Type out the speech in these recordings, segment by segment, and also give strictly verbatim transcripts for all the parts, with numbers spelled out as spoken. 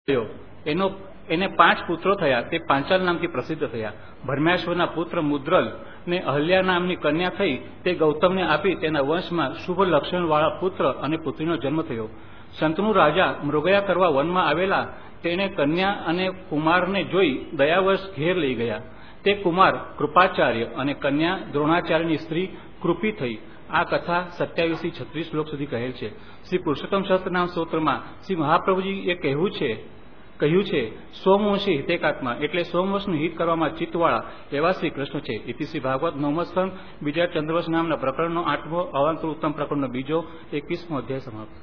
એનો એને પાંચ પુત્રો થયા. તે પાંચાલ નામથી પ્રસિદ્ધ થયા. ભરમ્યાશ્વરના પુત્ર મુદ્રલ ને અહલ્યા નામની કન્યા થઈ. તે ગૌતમને આપી તેના વંશમાં શુભ લક્ષણવાળા પુત્ર અને પુત્રીનો જન્મ થયો. સંતનુ રાજા મૃગયા કરવા વનમાં આવેલા તેણે કન્યા અને કુમારને જોઈ દયાવશ ઘેર લઈ ગયા. તે કુમાર કૃપાચાર્ય અને કન્યા દ્રોણાચાર્યની સ્ત્રી કૃપી થઈ. આ કથા સત્યાવીસ થી છત્રીસ શ્લોક સુધી કહેલ છે. શ્રી પુરુષોત્તમ સહસ્ત્રનામ સ્તોત્રમાં શ્રી મહાપ્રભુજી એ કહેવું છે કહ્યું છે સોમવંશી હિતેકાત્મા એટલે સોમવંશનું હિત કરવામાં ચિત્તવાળા એવા શ્રી કૃષ્ણ છે. ઇતિ શ્રી ભાગવત નવમો સ્કંદ બીજા ચંદ્રવંશ નામના પ્રકરણનો આઠમો અવાંતર ઉત્તમ પ્રકરણનો બીજો એકવીસમો અધ્યાય સમાપ્ત.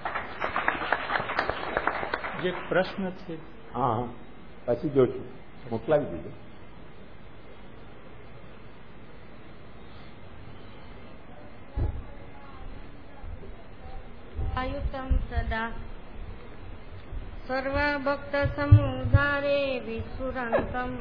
જે પ્રશ્ન છે હા પછી જોશું, મોકલાવી દીધો. આયુતમ સદા સર્વ ભક્ત સમુદારે વિસ્ફુરંતમ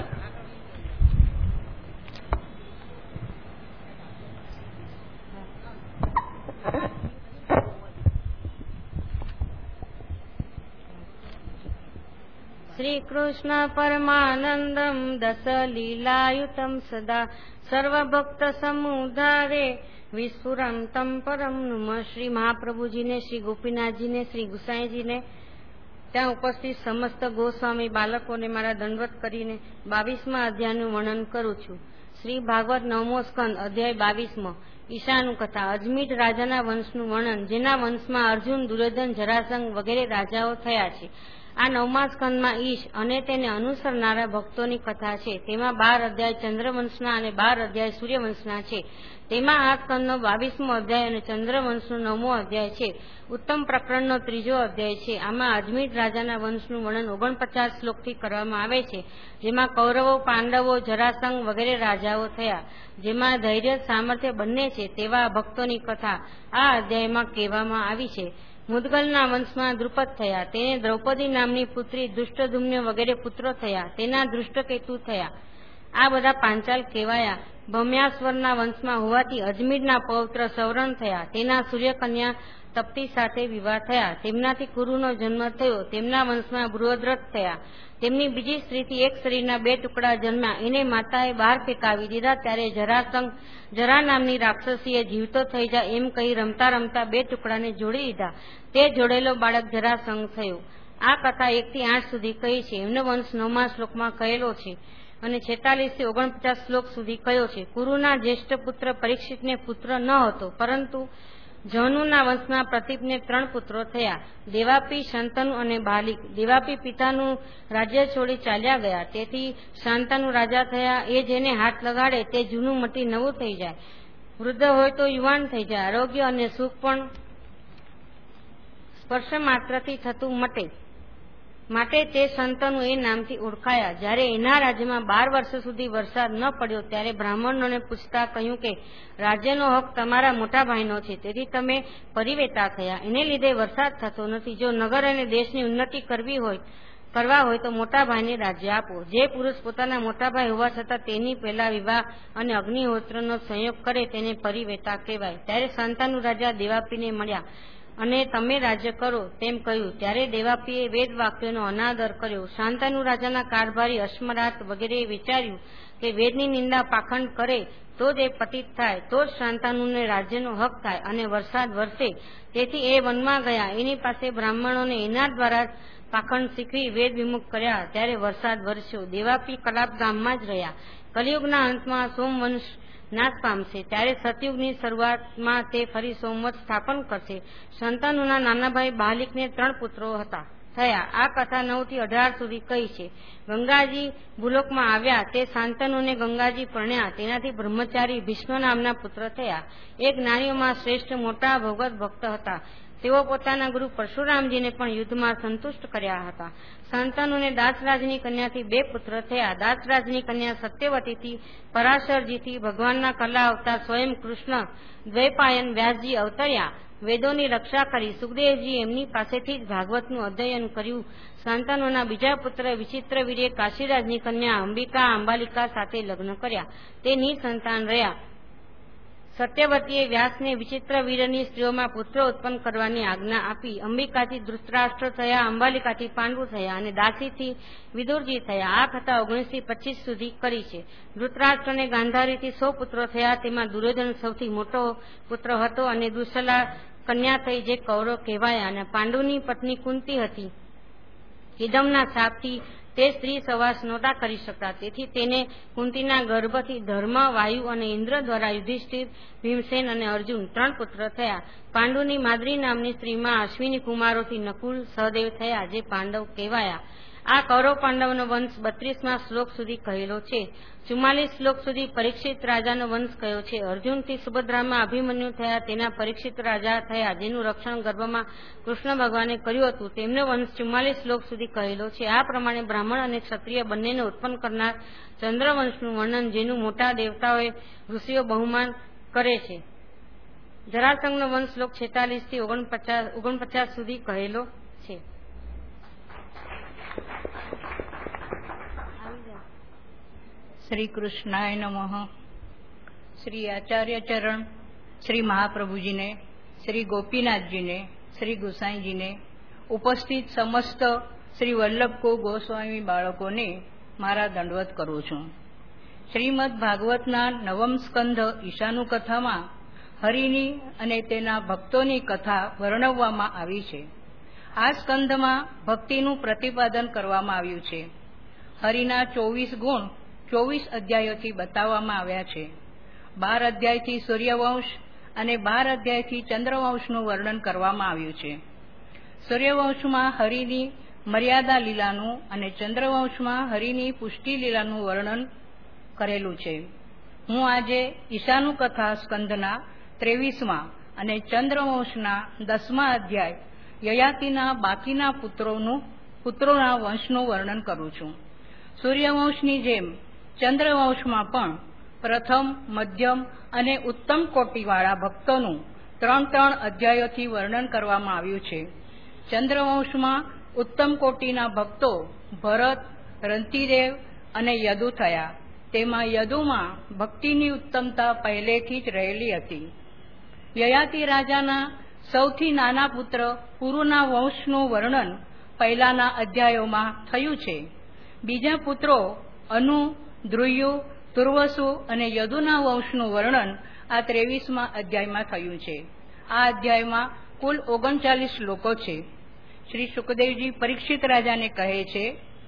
શ્રી કૃષ્ણ પરમાનંદમ દસ લીલાયુતમ સદા સર્વ ભક્ત સમુદારે વિસ્ફુરંતમ પરમ નમ. શ્રી મહાપ્રભુજીને, શ્રી ગોપીનાથજીને, શ્રી ગુસાઈજીને, ત્યાં ઉપસ્થિત સમસ્ત ગોસ્વામી બાળકોને મારા દંડવત કરીને બાવીસમા અધ્યાયનું વર્ણન કરું છું. શ્રી ભાગવત નવમો સ્કંદ અધ્યાય બાવીસમો ઈશાનું કથા. અજમીર રાજાના વંશનું વર્ણન, જેના વંશમાં અર્જુન, દુર્યોધન, જરાસંઘ વગેરે રાજાઓ થયા છે. આ નવમા સ્કંદમાં ઈશ અને તેને અનુસરનારા ભક્તોની કથા છે. તેમાં બાર અધ્યાય ચંદ્રવંશના અને બાર અધ્યાય સૂર્યવંશના છે. તેમાં આ સ્કંદનો બાવીસમો અધ્યાય અને ચંદ્રવંશનો નવમો અધ્યાય છે. ઉત્તમ પ્રકરણનો ત્રીજો અધ્યાય છે. આમાં અજમીર રાજાના વંશનું વર્ણન ઓગણપચાસ શ્લોકથી કરવામાં આવે છે, જેમાં કૌરવો, પાંડવો, જરાસંઘ વગેરે રાજાઓ થયા. જેમાં ધૈર્ય, સામર્થ્ય બંને છે તેવા ભક્તોની કથા આ અધ્યાયમાં કહેવામાં આવી છે. મુદગલના વંશમાં દ્રુપદ થયા. તેને દ્રૌપદી નામની પુત્રી, દુષ્ટધુમ્ન વગેરે પુત્રો થયા. તેના દૃષ્ટકેતુ થયા. આ બધા પાંચાલ કહેવાયા. ભમ્યાશ્વરના વંશમાં હોવાથી અજમીરના પૌત્ર સૌરણ થયા. તેના સૂર્યકન્યા તપ્તી સાથે વિવાહ થયા. તેમનાથી કુરુનો જન્મ થયો. તેમના વંશમાં બૃહદ્રથ થયા. તેમની બીજી સ્ત્રીથી એક શરીરના બે ટુકડા જન્મ્યા. એને માતાએ બહાર ફેંકાવી દીધા. ત્યારે જરાસંઘ જરા નામની રાક્ષસીએ જીવતો થઈ જાય એમ કહી રમતા રમતા બે ટુકડાને જોડી દીધા. તે જોડેલો બાળક જરાસંઘ થયો. આ કથા એક થી આઠ સુધી કહી છે. એમનો વંશ નવમા શ્લોકમાં કહેલો છે અને છેતાલીસ થી ઓગણપચાસ શ્લોક સુધી કયો છે. કુરુના જ્યેષ્ઠ પુત્ર પરીક્ષિતને પુત્ર ન હતો, પરંતુ જહનુના વંશના પ્રતિપને ત્રણ પુત્રો થયા, દેવાપી, શાંતનુ અને બાલિક. દેવાપી પિતાનું રાજ્ય છોડી ચાલ્યા ગયા, તેથી શાંતનુ રાજા થયા. એ જેને હાથ લગાડે તે જૂનું મટી નવું થઈ જાય, વૃદ્ધ હોય તો યુવાન થઈ જાય, આરોગ્ય અને સુખ પણ સ્પર્શ માત્રથી થતું મટે, માટે તે શાંતનુ એ નામથી ઓળખાયા. જ્યારે એના રાજ્યમાં બાર વર્ષ સુધી વરસાદ ન પડ્યો ત્યારે બ્રાહ્મણોને પૂછતા કહ્યું કે રાજ્યનો હક તમારા મોટા ભાઈનો છે, તેથી તમે પરિવેતા થયા. એને લીધે વરસાદ થતો નથી. જો નગર અને દેશની ઉન્નતિ કરવી હોય કરવા હોય તો મોટા ભાઈને રાજ્ય આપો. જે પુરુષ પોતાના મોટા ભાઈ હોવા છતાં તેની પહેલા વિવાહ અને અગ્નિહોત્રનો સંયોગ કરે તેને પરિવેતા કહેવાય. ત્યારે શાંતનુ રાજા દેવાપીને મળ્યા અને તમે રાજ્ય કરો તેમ કહ્યું. ત્યારે દેવાપીએ વેદ વાક્યોનો અનાદર કર્યો. શાંતનુ રાજાના કારભારી અશ્મરાત વગેરેએ વિચાર્યું કે વેદની નિંદા પાખંડ કરે તો જ એ પતિત થાય, તો જ શાંતનુને રાજ્યનો હક થાય અને વરસાદ વરસે. તેથી એ વનમાં ગયા. એની પાસે બ્રાહ્મણોને એના દ્વારા પાખંડ શીખવી વેદ વિમુખ કર્યા. ત્યારે વરસાદ વરસ્યો. દેવાપી કલાપ ગામમાં જ રહ્યા. કલિયુગના અંતમાં સોમવંશ નાશ પામશે. ત્યારે સતયુગની શરૂઆતમાં તે ફરી સોમવંશ સ્થાપન કરશે. શાંતનુના નાના ભાઈ બાલિકને ત્રણ પુત્રો હતા થયા. આ કથા નવ થી અઢાર સુધી કહી છે. ગંગાજી ભૂલોકમાં આવ્યા. તે શાંતનુને ગંગાજી પરણ્યા. તેનાથી બ્રહ્મચારી ભીષ્મ નામના પુત્ર થયા. એ જ્ઞાનીઓમાં શ્રેષ્ઠ મોટા ભગવત ભક્ત હતા. તેઓ પોતાના ગુરુ પરશુરામજીને પણ યુદ્ધમાં સંતુષ્ટ કર્યા હતા. શાંતનુને દાસરાજની કન્યાથી બે પુત્ર થયા. દાસરાજની કન્યા સત્યવતીથી પરાશરજીથી ભગવાનના કલા અવતાર સ્વયં કૃષ્ણ દ્વૈપાયન વ્યાસજી અવતર્યા. વેદોની રક્ષા કરી. સુખદેવજી એમની પાસેથી જ ભાગવતનું અધ્યયન કર્યું. શાંતનુના બીજા પુત્ર વિચિત્રવીર્યે કાશીરાજની કન્યા અંબિકા અંબાલિકા સાથે લગ્ન કર્યા. તે નિસંતાન રહ્યા. સત્યવતીએ વ્યાસને વિચિત્ર વીરની સ્ત્રીઓમાં પુત્રો ઉત્પન્ન કરવાની આજ્ઞા આપી. અંબિકાથી ધૃતરાષ્ટ્ર થયા, અંબાલિકાથી પાંડુ થયા અને દાસીથી વિદુરજી થયા. આ કથા ઓગણીસ થી પચીસ સુધી કરી છે. ધૃતરાષ્ટ્ર અને ગાંધારીથી સો પુત્રો થયા. તેમાં દુર્યોધન સૌથી મોટો પુત્ર હતો અને દુસલા કન્યા થઈ જે કૌરવ કહેવાયા. અને પાંડુની પત્ની કુંતી હતી. હિદમના શાપથી તે સ્ત્રી સવાસ નહોતા કરી શકતા, તેથી તેને કુંતીના ગર્ભથી ધર્મ, વાયુ અને ઇન્દ્ર દ્વારા યુધિષ્ઠિર, ભીમસેન અને અર્જુન ત્રણ પુત્ર થયા. પાંડુની માદ્રી નામની સ્ત્રીમાં અશ્વિની કુમારોથી નકુલ, સહદેવ થયા જે પાંડવ કહેવાયા. આ કૌરવ પાંડવનો વંશ બત્રીસમાં શ્લોક સુધી કહેલો છે. ચુમ્માલીસ શ્લોક સુધી પરીક્ષિત રાજાનો વંશ કયો છે. અર્જુનથી સુભદ્રામાં અભિમન્યુ થયા, તેના પરીક્ષિત રાજા થયા જેનું રક્ષણ ગર્ભમાં કૃષ્ણ ભગવાને કર્યું હતું. તેમનો વંશ ચુમ્માલીસ શ્લોક સુધી કહેલો છે. આ પ્રમાણે બ્રાહ્મણ અને ક્ષત્રિય બંનેને ઉત્પન્ન કરનાર ચંદ્રવંશનું વર્ણન જેનું મોટા દેવતાઓએ ઋષિઓ બહુમાન કરે છે. જરાસંઘનો વંશ શ્લોક છેતાલીસ થી ઓગણપચાસ ઓગણપચાસ સુધી કહેલો છે. શ્રી કૃષ્ણાય નમઃ. શ્રી આચાર્ય ચરણ, શ્રી મહાપ્રભુજીને, શ્રી ગોપીનાથજીને, શ્રી ગુસાઈજીને, ઉપસ્થિત સમસ્ત શ્રી વલ્લભકો ગોસ્વામી બાળકોને મારા દંડવત કરું છું. શ્રીમદ ભાગવતના નવમ સ્કંધ ઈશાનું કથામાં હરિની અને તેના ભક્તોની કથા વર્ણવવામાં આવી છે. આ સ્કંધમાં ભક્તિનું પ્રતિપાદન કરવામાં આવ્યું છે. હરિના ચોવીસ ગુણ ચોવીસ અધ્યાયોથી બતાવવામાં આવ્યા છે. બાર અધ્યાયથી સૂર્યવંશ અને બાર અધ્યાયથી ચંદ્રવંશનું વર્ણન કરવામાં આવ્યું છે. સૂર્યવંશમાં હરિની મર્યાદા લીલાનું અને ચંદ્રવંશમાં હરિની પુષ્ટિ લીલાનું વર્ણન કરેલું છે. હું આજે ઈશાનું કથા સ્કંધના ત્રેવીસમાં અને ચંદ્રવંશના દસમા અધ્યાય યયાતિના બાકીના પુત્રોનું પુત્રોના વંશનું વર્ણન કરું છું. સૂર્યવંશની જેમ ચંદ્રવંશમાં પણ પ્રથમ, મધ્યમ અને ઉત્તમ કોટીવાળા ભક્તોનું ત્રણ ત્રણ અધ્યાયોથી વર્ણન કરવામાં આવ્યું છે. ચંદ્રવંશમાં ઉત્તમ કોટીના ભક્તો ભરત, રંતિદેવ અને યદુ થયા. તેમાં યદુમાં ભક્તિની ઉત્તમતા પહેલેથી જ રહેલી હતી. યયાતિ રાજાના સૌથી નાના પુત્ર પુરુના વંશનું વર્ણન પહેલાના અધ્યાયોમાં થયું છે. બીજા પુત્રો અનુ, ધ્રુયુ, તુર્વસુ અને યદુના વંશનું વર્ણન આ ત્રેવીસમાં અધ્યાયમાં થયું છે. આ અધ્યાયમાં કુલ ઓગણચાલીસ શ્લોકો છે. શ્રી સુખદેવજી પરીક્ષિત રાજાને કહે છે,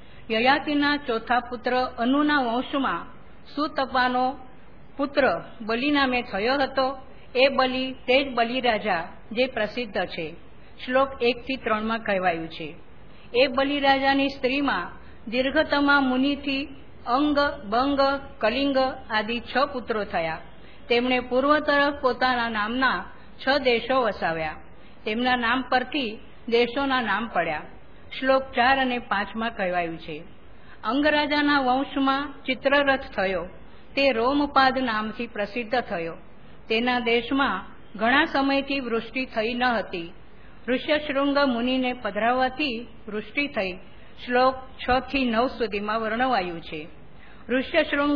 યયાતિના ચોથા પુત્ર અનુના વંશમાં સુતપાનો પુત્ર બલિ નામે થયો હતો. એ બલિ તે જ બલિરાજા જે પ્રસિદ્ધ છે. શ્લોક એક થી ત્રણમાં કહેવાયું છે. એ બલિરાજાની સ્ત્રીમાં દીર્ઘતમા મુનિથી અંગ, બંગ, કલિંગ આદિ છ પુત્રો થયા. તેમણે પૂર્વ તરફ પોતાના નામના છ દેશો વસાવ્યા. તેમના નામ પરથી દેશોના નામ પડ્યા. શ્લોક ચાર અને પાંચમાં કહેવાયું છે, અંગરાજાના વંશમાં ચિત્રરથ થયો. તે રોમપાદ નામથી પ્રસિદ્ધ થયો. તેના દેશમાં ઘણા સમયથી વૃષ્ટિ થઈ ન હતી. ઋષ્યશૃંગ મુનિને પધરાવવાથી વૃષ્ટિ થઈ. શ્લોક છ થી નવ સુધીમાં વર્ણવાયું છે. ઋષ્યશૃંગ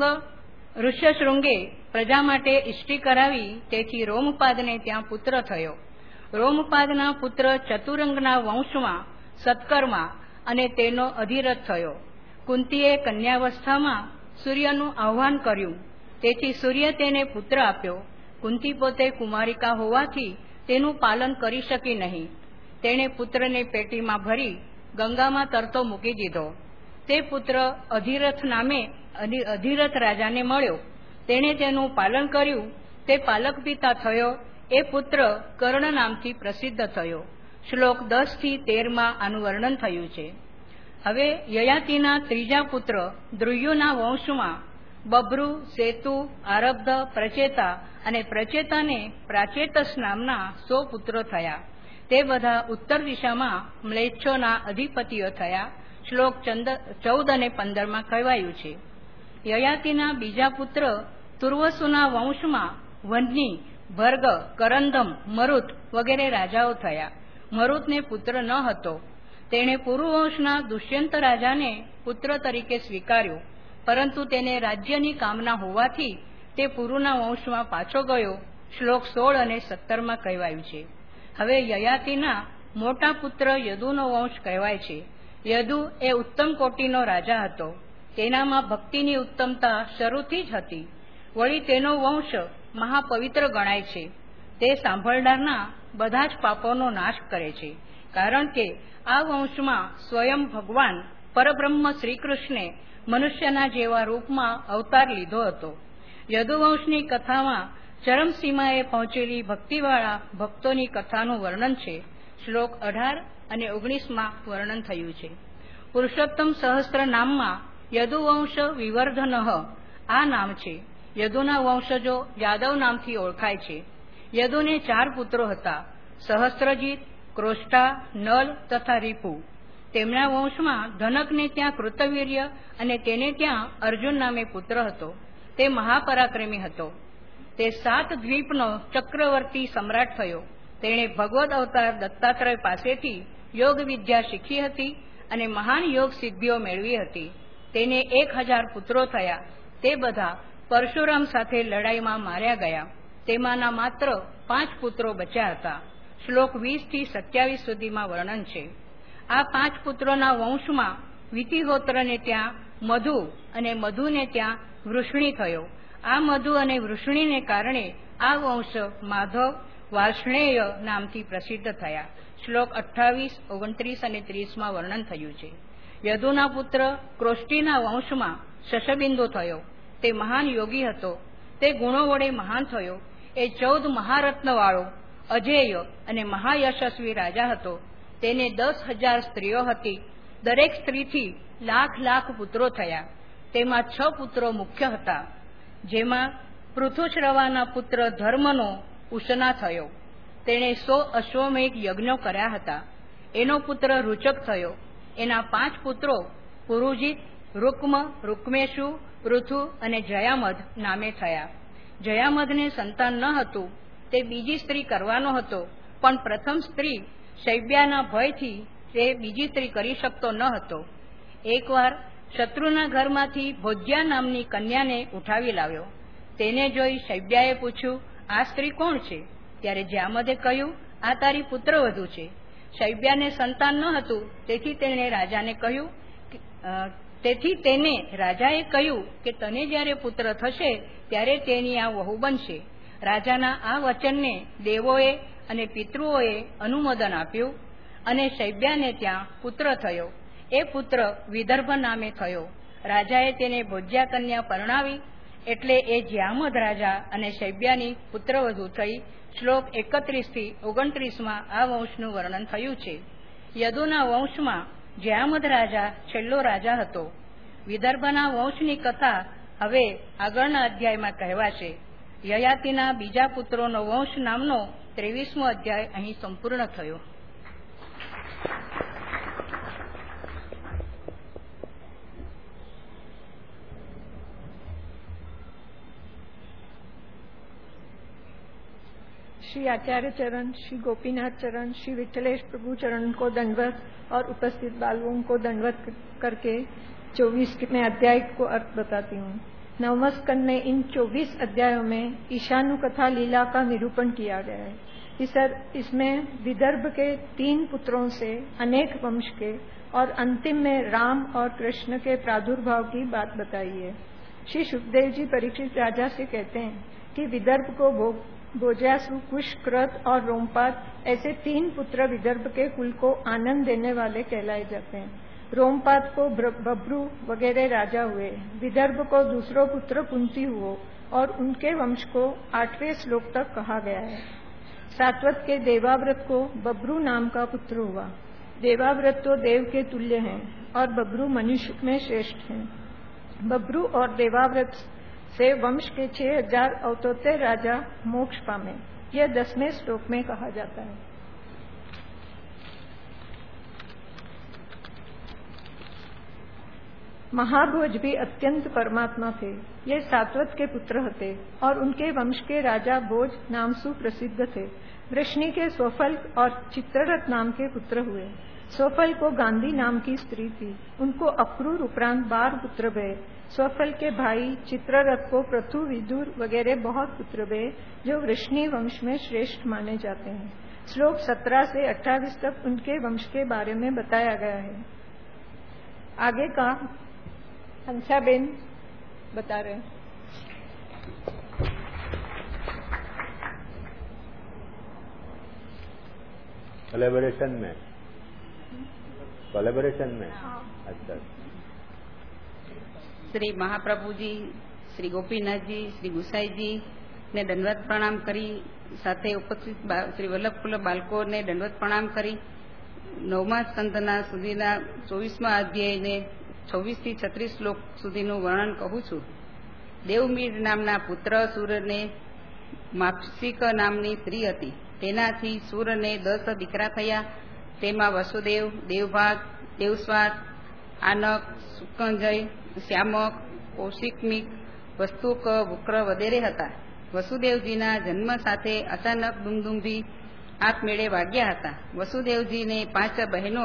ઋષ્યશૃંગે પ્રજા માટે ઇષ્ટિ કરાવી, તેથી રોમપાદને ત્યાં પુત્ર થયો. રોમપાદના પુત્ર ચતુરંગના વંશમાં સત્કર્મા અને તેનો અધિરથ થયો. કુંતીએ કન્યાવસ્થામાં સૂર્યનું આહ્વાન કર્યું, તેથી સૂર્ય તેને પુત્ર આપ્યો. કુંતી પોતે કુમારિકા હોવાથી તેનું પાલન કરી શકી નહીં. તેણે પુત્રને પેટીમાં ભરી ગંગામાં તરતો મૂકી દીધો. તે પુત્ર અધિરથ નામે અધિરથ રાજાને મળ્યો. તેણે તેનું પાલન કર્યું. તે પાલક પિતા થયો. એ પુત્ર કર્ણ નામથી પ્રસિદ્ધ થયો. શ્લોક દસ થી તેરમાં આનું વર્ણન થયું છે. હવે યયાતિના ત્રીજા પુત્ર દ્રુયુના વંશમાં બભ્રુ, સેતુ, આરબ્ધ, પ્રચેતા અને પ્રચેતાને પ્રાચેતસ નામના સો પુત્રો થયા. તે બધા ઉત્તર દિશામાં મ્લેચ્છોના અધિપતિઓ થયા. શ્લોક ચૌદ અને પંદરમાં કહેવાયું છે. યયાતિના બીજા પુત્ર તુર્વસુના વંશમાં વહ્નિ, ભર્ગ, કરંદમ, મરુત વગેરે રાજાઓ થયા. મરુતને પુત્ર ન હતો. તેણે પુરુવંશના દુષ્યંત રાજાને પુત્ર તરીકે સ્વીકાર્યો, પરંતુ તેને રાજ્યની કામના હોવાથી તે પુરુના વંશમાં પાછો ગયો શ્લોક સોળ અને સત્તરમાં કહેવાયું છે. હવે યયાતિના મોટા પુત્ર યદુનો વંશ કહેવાય છે. યદુ એ ઉત્તમ કોટીનો રાજા હતો. તેનામાં ભક્તિની ઉત્તમતા શરૂથી જ હતી. વળી તેનો વંશ મહાપવિત્ર ગણાય છે. તે સાંભળનારના બધા જ પાપોનો નાશ કરે છે, કારણ કે આ વંશમાં સ્વયં ભગવાન પરબ્રહ્મ શ્રીકૃષ્ણે મનુષ્યના જેવા રૂપમાં અવતાર લીધો હતો. યદુવંશની કથામાં ચરમસીમાએ પહોંચેલી ભક્તિવાળા ભક્તોની કથાનું વર્ણન છે. શ્લોક અઢાર અને ઓગણીસમાં વર્ણન થયું છે. પુરુષોત્તમ સહસ્ત્ર નામમાં યદુવંશ વિવર્ધનઃ આ નામ છે. યદુના વંશજો યાદવ નામથી ઓળખાય છે. યદુને ચાર પુત્રો હતા: સહસ્ત્રજીત, ક્રોષ્ટા, નલ તથા રીપુ. તેમના વંશમાં ધનકને ત્યાં કૃતવીર્ય અને તેને ત્યાં અર્જુન નામે પુત્ર હતો. તે મહાપરાક્રમી હતો. તે સાત દ્વીપનો ચક્રવર્તી સમ્રાટ થયો. તેણે ભગવદ અવતાર દત્તાત્રેય પાસેથી યોગ વિદ્યા શીખી હતી અને મહાન યોગ સિદ્ધિઓ મેળવી હતી. તેને એક હજાર પુત્રો થયા. તે બધા પરશુરામ સાથે લડાઈમાં માર્યા ગયા. તેમાંના માત્ર પાંચ પુત્રો બચ્યા હતા. શ્લોક વીસ થી સત્યાવીસ સુધીમાં વર્ણન છે. આ પાંચ પુત્રોના વંશમાં વિતિહોત્રને ત્યાં મધુ અને મધુને ત્યાં વૃષ્ણિ થયો. આ મધુ અને વૃષ્ણિને કારણે આ વંશ માધવ વાર્ષ્ણેય નામથી પ્રસિદ્ધ થયા. શ્લોક અઠ્ઠાવીસ, ઓગણત્રીસ અને ત્રીસમાં વર્ણન થયું છે. યદુના પુત્ર ક્રોષ્ટીના વંશમાં શશબિંદુ થયો. તે મહાન યોગી હતો. તે ગુણો વડે મહાન થયો. એ ચૌદ મહારત્નવાળો અજેય અને મહાયશસ્વી રાજા હતો. તેને દસ હજાર સ્ત્રીઓ હતી. દરેક સ્ત્રીથી લાખ લાખ પુત્રો થયા. તેમાં છ પુત્રો મુખ્ય હતા, જેમાં પૃથુશ્રવાના પુત્ર ધર્મનો ઉશના થયો. તેણે સો અશ્વમેઘ યજ્ઞો કર્યા હતા. એનો પુત્ર રૂચક થયો. એના પાંચ પુત્રો પુરુજીત, રૂક્મ, રૂક્મેશુ, પૃથુ અને જયામધ નામે થયા. જયામધને સંતાન ન હતું. તે બીજી સ્ત્રી કરવાનો હતો, પણ પ્રથમ સ્ત્રી શૈબ્યાના ભયથી તે બીજી સ્ત્રી કરી શકતો ન હતો. એકવાર શત્રુના ઘરમાંથી ભોજ્યા નામની કન્યાને ઉઠાવી લાવ્યો. તેને જોઈ શૈબ્યાએ પૂછ્યું, આ સ્ત્રી કોણ છે? ત્યારે જ્યામધે કહ્યું, આ તારી પુત્રવધુ છે. શૈબ્યાને સંતાન ન હતું, તેથી તેણે રાજાને કહ્યું તેથી તેને રાજાએ કહ્યું કે તને જ્યારે પુત્ર થશે ત્યારે તેની આ વહુ બનશે. રાજાના આ વચનને દેવોએ અને પિતૃઓએ અનુમોદન આપ્યું અને શૈબ્યાને ત્યાં પુત્ર થયો. એ પુત્ર વિદર્ભ નામે થયો. રાજાએ તેને ભોજ્યા કન્યા પરણાવી, એટલે એ જ્યામધ રાજા અને શૈબ્યાની પુત્રવધુ થઈ. શ્લોક એકત્રીસ થી ઓગણત્રીસમાં આ વંશનું વર્ણન થયું છે. યદુના વંશમાં જ્યામધ રાજા છેલ્લો રાજા હતો. વિદર્ભના વંશની કથા હવે આગળના અધ્યાયમાં કહેવાશે. યયાતિના બીજા પુત્રોનો વંશ નામનો ત્રેવીસમો અધ્યાય અહીં સંપૂર્ણ થયો. श्री आचार्य चरण, श्री गोपीनाथ चरण, श्री विठलेश प्रभु चरण को दंडवत और उपस्थित बालकों को दंडवत करके चौबीसवें अध्याय को अर्थ बताती हूँ. नवम स्कंद में इन चौबीस अध्यायों में ईशानु कथा लीला का निरूपण किया गया है. इस इसमें विदर्भ के तीन पुत्रों से अनेक वंश के और अंतिम में राम और कृष्ण के प्रादुर्भाव की बात बताई है. श्री सुखदेव जी परीक्षित राजा से कहते हैं कि विदर्भ को भोग भोज्यासु, कुश, कृत और रोमपाद ऐसे तीन पुत्र विदर्भ के कुल को आनंद देने वाले कहलाए जाते हैं. रोमपाद को बब्रू वगैरह राजा हुए. विदर्भ को दूसरो पुत्र कुंती हुआ और उनके वंश को आठवें श्लोक तक कहा गया है. सात्वत के देवाव्रत को बब्रू नाम का पुत्र हुआ. देवाव्रत तो देव के तुल्य हैं और बब्रू मनुष्य में श्रेष्ठ हैं. बब्रू और देवाव्रत से वंश के छह हजार अवतोते राजा मोक्ष पामे. यह दसवें श्लोक में कहा जाता है. महाभोज भी अत्यंत परमात्मा थे. ये सात्वत के पुत्र थे और उनके वंश के राजा भोज नाम सुप्रसिद्ध थे. वृष्णि के स्वफल और चित्ररथ नाम के पुत्र हुए. स्वफल को गांधी नाम की स्त्री थी। उनको अक्रूर उपरांत बारह पुत्र भये। स्वफल के भाई चित्ररथ को पृथु, विदुर वगैरह बहुत पुत्र भये जो वृष्णि वंश में श्रेष्ठ माने जाते हैं। श्लोक सत्रह से अट्ठाईस तक उनके वंश के बारे में बताया गया है। आगे का हंसाबेन बता रहे हैं। कोलैबोरेशन में कोलैबोरेशन में अच्छा। श्री महाप्रभु जी, श्री गोपीनाथ जी, श्री गुसाई जी ने दंडवत प्रणाम करी, સાથે ઉપસ્થિત શ્રી વલ્લભકુલ બાળકોને દંડવત પ્રણામ કરી નવમા સ્કંદના સુધીના ચોવીસમા અધ્યાયને છવ્વીસ થી છત્રીસ શ્લોક સુધીનું વર્ણન કહું છું. દેવમીર નામના પુત્ર સૂરને માક્ષિક નામની સ્ત્રી હતી. તેનાથી સૂરને દસ દીકરા થયા. તેમાં વસુદેવ, દેવભાગ, દેવસ્વાદ, આનક, સુકંજય, શ્યામક, કૌશિકમિક, વસ્તુક, વક્ર વગેરે હતા. વસુદેવજીના જન્મ સાથે અચાનક દુમદુંભી આપમેળે વાગ્યા હતા. વસુદેવજીને પાંચ બહેનો